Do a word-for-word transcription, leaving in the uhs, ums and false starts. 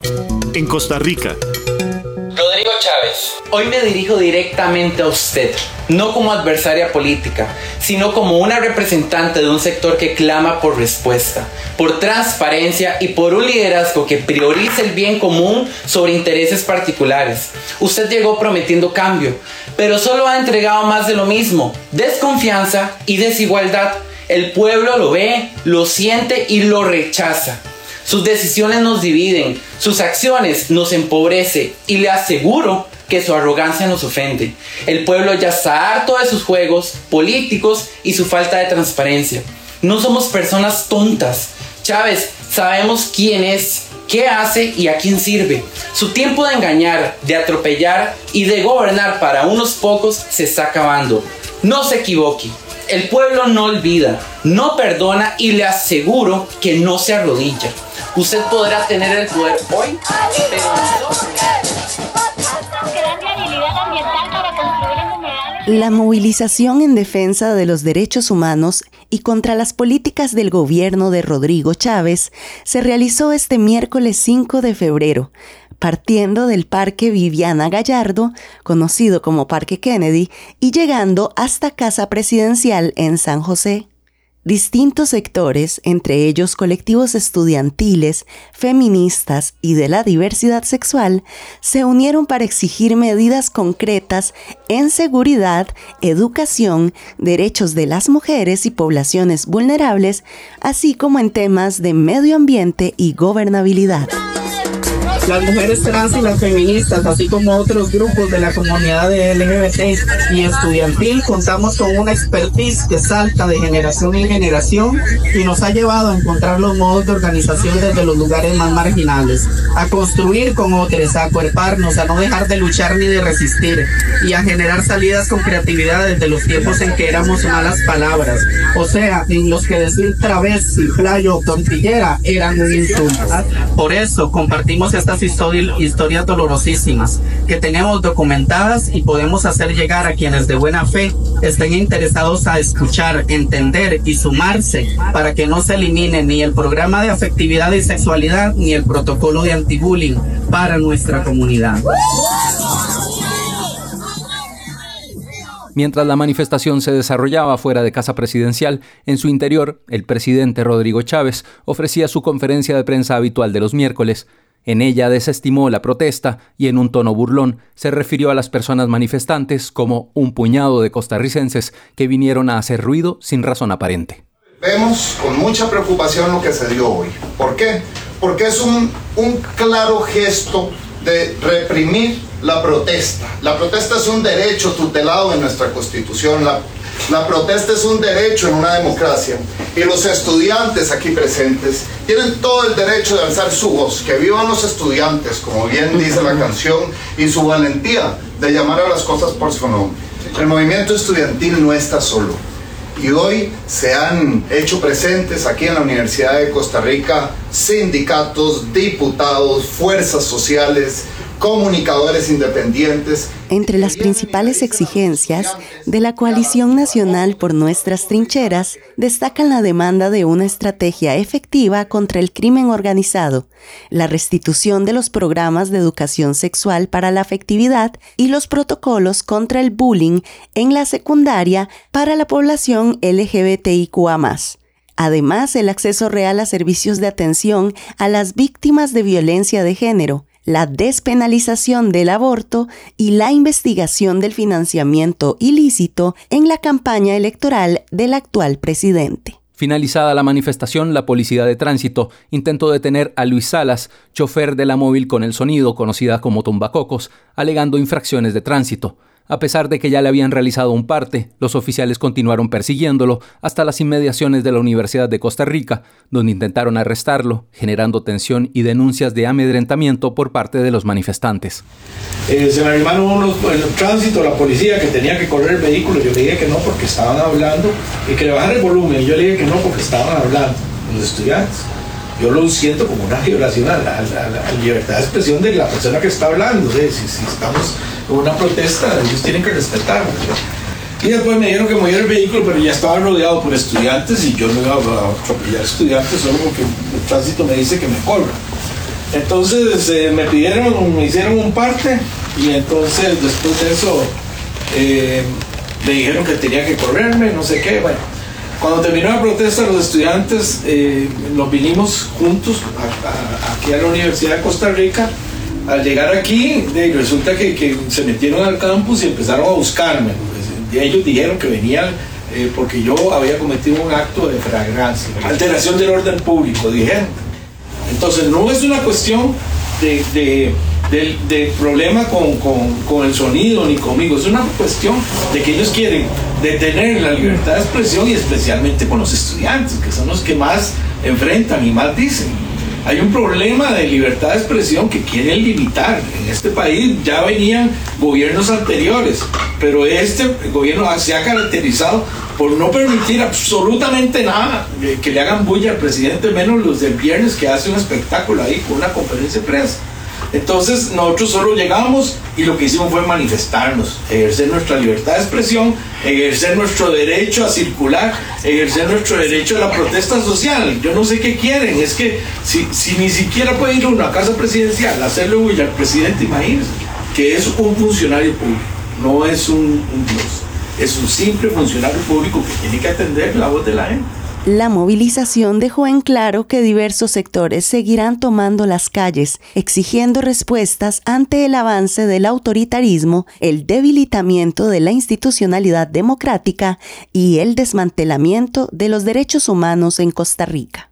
En Costa Rica. Rodrigo Chávez, hoy me dirijo directamente a usted, no como adversaria política, sino como una representante de un sector que clama por respuesta, por transparencia y por un liderazgo que priorice el bien común sobre intereses particulares. Usted llegó prometiendo cambio, pero solo ha entregado más de lo mismo, desconfianza y desigualdad. El pueblo lo ve, lo siente y lo rechaza. Sus decisiones nos dividen, sus acciones nos empobrecen y le aseguro que su arrogancia nos ofende. El pueblo ya está harto de sus juegos políticos y su falta de transparencia. No somos personas tontas. Chávez, sabemos quién es, qué hace y a quién sirve. Su tiempo de engañar, de atropellar y de gobernar para unos pocos se está acabando. No se equivoque. El pueblo no olvida, no perdona y le aseguro que no se arrodilla. Usted podrá tener el poder hoy, pero nosotros... La movilización en defensa de los derechos humanos y contra las políticas del gobierno de Rodrigo Chávez se realizó este miércoles cinco de febrero, partiendo del Parque Viviana Gallardo, conocido como Parque Kennedy, y llegando hasta Casa Presidencial en San José. Distintos sectores, entre ellos colectivos estudiantiles, feministas y de la diversidad sexual, se unieron para exigir medidas concretas en seguridad, educación, derechos de las mujeres y poblaciones vulnerables, así como en temas de medio ambiente y gobernabilidad. Las mujeres trans y las feministas, así como otros grupos de la comunidad de L G B T y estudiantil, contamos con una expertise que salta de generación en generación y nos ha llevado a encontrar los modos de organización desde los lugares más marginales, a construir con otros, a acuerparnos, a no dejar de luchar ni de resistir y a generar salidas con creatividad desde los tiempos en que éramos malas palabras, o sea, en los que decir travesti, playo o tortillera eran un insulto. Por eso compartimos estas Histori- historias dolorosísimas que tenemos documentadas y podemos hacer llegar a quienes de buena fe estén interesados a escuchar, entender y sumarse para que no se elimine ni el programa de afectividad y sexualidad ni el protocolo de anti-bullying para nuestra comunidad. Mientras la manifestación se desarrollaba fuera de Casa Presidencial, en su interior, el presidente Rodrigo Chávez ofrecía su conferencia de prensa habitual de los miércoles. En ella desestimó la protesta y en un tono burlón se refirió a las personas manifestantes como un puñado de costarricenses que vinieron a hacer ruido sin razón aparente. Vemos con mucha preocupación lo que se dio hoy. ¿Por qué? Porque es un, un claro gesto de reprimir la protesta. La protesta es un derecho tutelado en nuestra Constitución. La, la protesta es un derecho en una democracia. Y los estudiantes aquí presentes tienen todo el derecho de alzar su voz. Que vivan los estudiantes, como bien dice la canción, y su valentía de llamar a las cosas por su nombre. El movimiento estudiantil no está solo. Y hoy se han hecho presentes aquí en la Universidad de Costa Rica sindicatos, diputados, fuerzas sociales, comunicadores independientes. Entre las principales exigencias de la Coalición Nacional por Nuestras Trincheras destacan la demanda de una estrategia efectiva contra el crimen organizado, la restitución de los programas de educación sexual para la afectividad y los protocolos contra el bullying en la secundaria para la población L G B T I Q A más. Además, el acceso real a servicios de atención a las víctimas de violencia de género, la despenalización del aborto y la investigación del financiamiento ilícito en la campaña electoral del actual presidente. Finalizada la manifestación, la Policía de Tránsito intentó detener a Luis Salas, chofer de la móvil con el sonido, conocida como Tumbacocos, alegando infracciones de tránsito. A pesar de que ya le habían realizado un parte, los oficiales continuaron persiguiéndolo hasta las inmediaciones de la Universidad de Costa Rica, donde intentaron arrestarlo, generando tensión y denuncias de amedrentamiento por parte de los manifestantes. Eh, se me arrimaron unos en el tránsito, la policía, que tenía que correr el vehículo. Yo le dije que no porque estaban hablando y que le bajara el volumen. Yo le dije que no porque estaban hablando los estudiantes. Yo lo siento como una violación a la, a la, a la libertad de expresión de la persona que está hablando. ¿Sí? Si, si estamos en una protesta, ellos tienen que respetar. ¿Sí? Y después me dijeron que moviera el vehículo, pero ya estaba rodeado por estudiantes y yo no iba a atropellar estudiantes solo porque el tránsito me dice que me corra. Entonces eh, me pidieron, me hicieron un parte y entonces después de eso eh, me dijeron que tenía que correrme, no sé qué. Bueno, cuando terminó la protesta, los estudiantes eh, nos vinimos juntos a, a, aquí a la Universidad de Costa Rica. Al llegar aquí, de, resulta que, que se metieron al campus y empezaron a buscarme. Pues, ellos dijeron que venían eh, porque yo había cometido un acto de flagrancia, alteración del orden público, dijeron. Entonces no es una cuestión de, de, de, de problema con, con, con el sonido ni conmigo, es una cuestión de que ellos quieren detener la libertad de expresión y especialmente con los estudiantes, que son los que más enfrentan y más dicen. Hay un problema de libertad de expresión que quieren limitar. En este país ya venían gobiernos anteriores, pero este gobierno se ha caracterizado por no permitir absolutamente nada que le hagan bulla al presidente, menos los del viernes que hace un espectáculo ahí con una conferencia de prensa. Entonces nosotros solo llegamos y lo que hicimos fue manifestarnos, ejercer nuestra libertad de expresión, ejercer nuestro derecho a circular, ejercer nuestro derecho a la protesta social. Yo no sé qué quieren, es que si, si ni siquiera puede ir uno a casa presidencial a hacerle bulla al presidente, imagínense, que es un funcionario público, no es un, un dios, es un simple funcionario público que tiene que atender la voz de la gente. La movilización dejó en claro que diversos sectores seguirán tomando las calles, exigiendo respuestas ante el avance del autoritarismo, el debilitamiento de la institucionalidad democrática y el desmantelamiento de los derechos humanos en Costa Rica.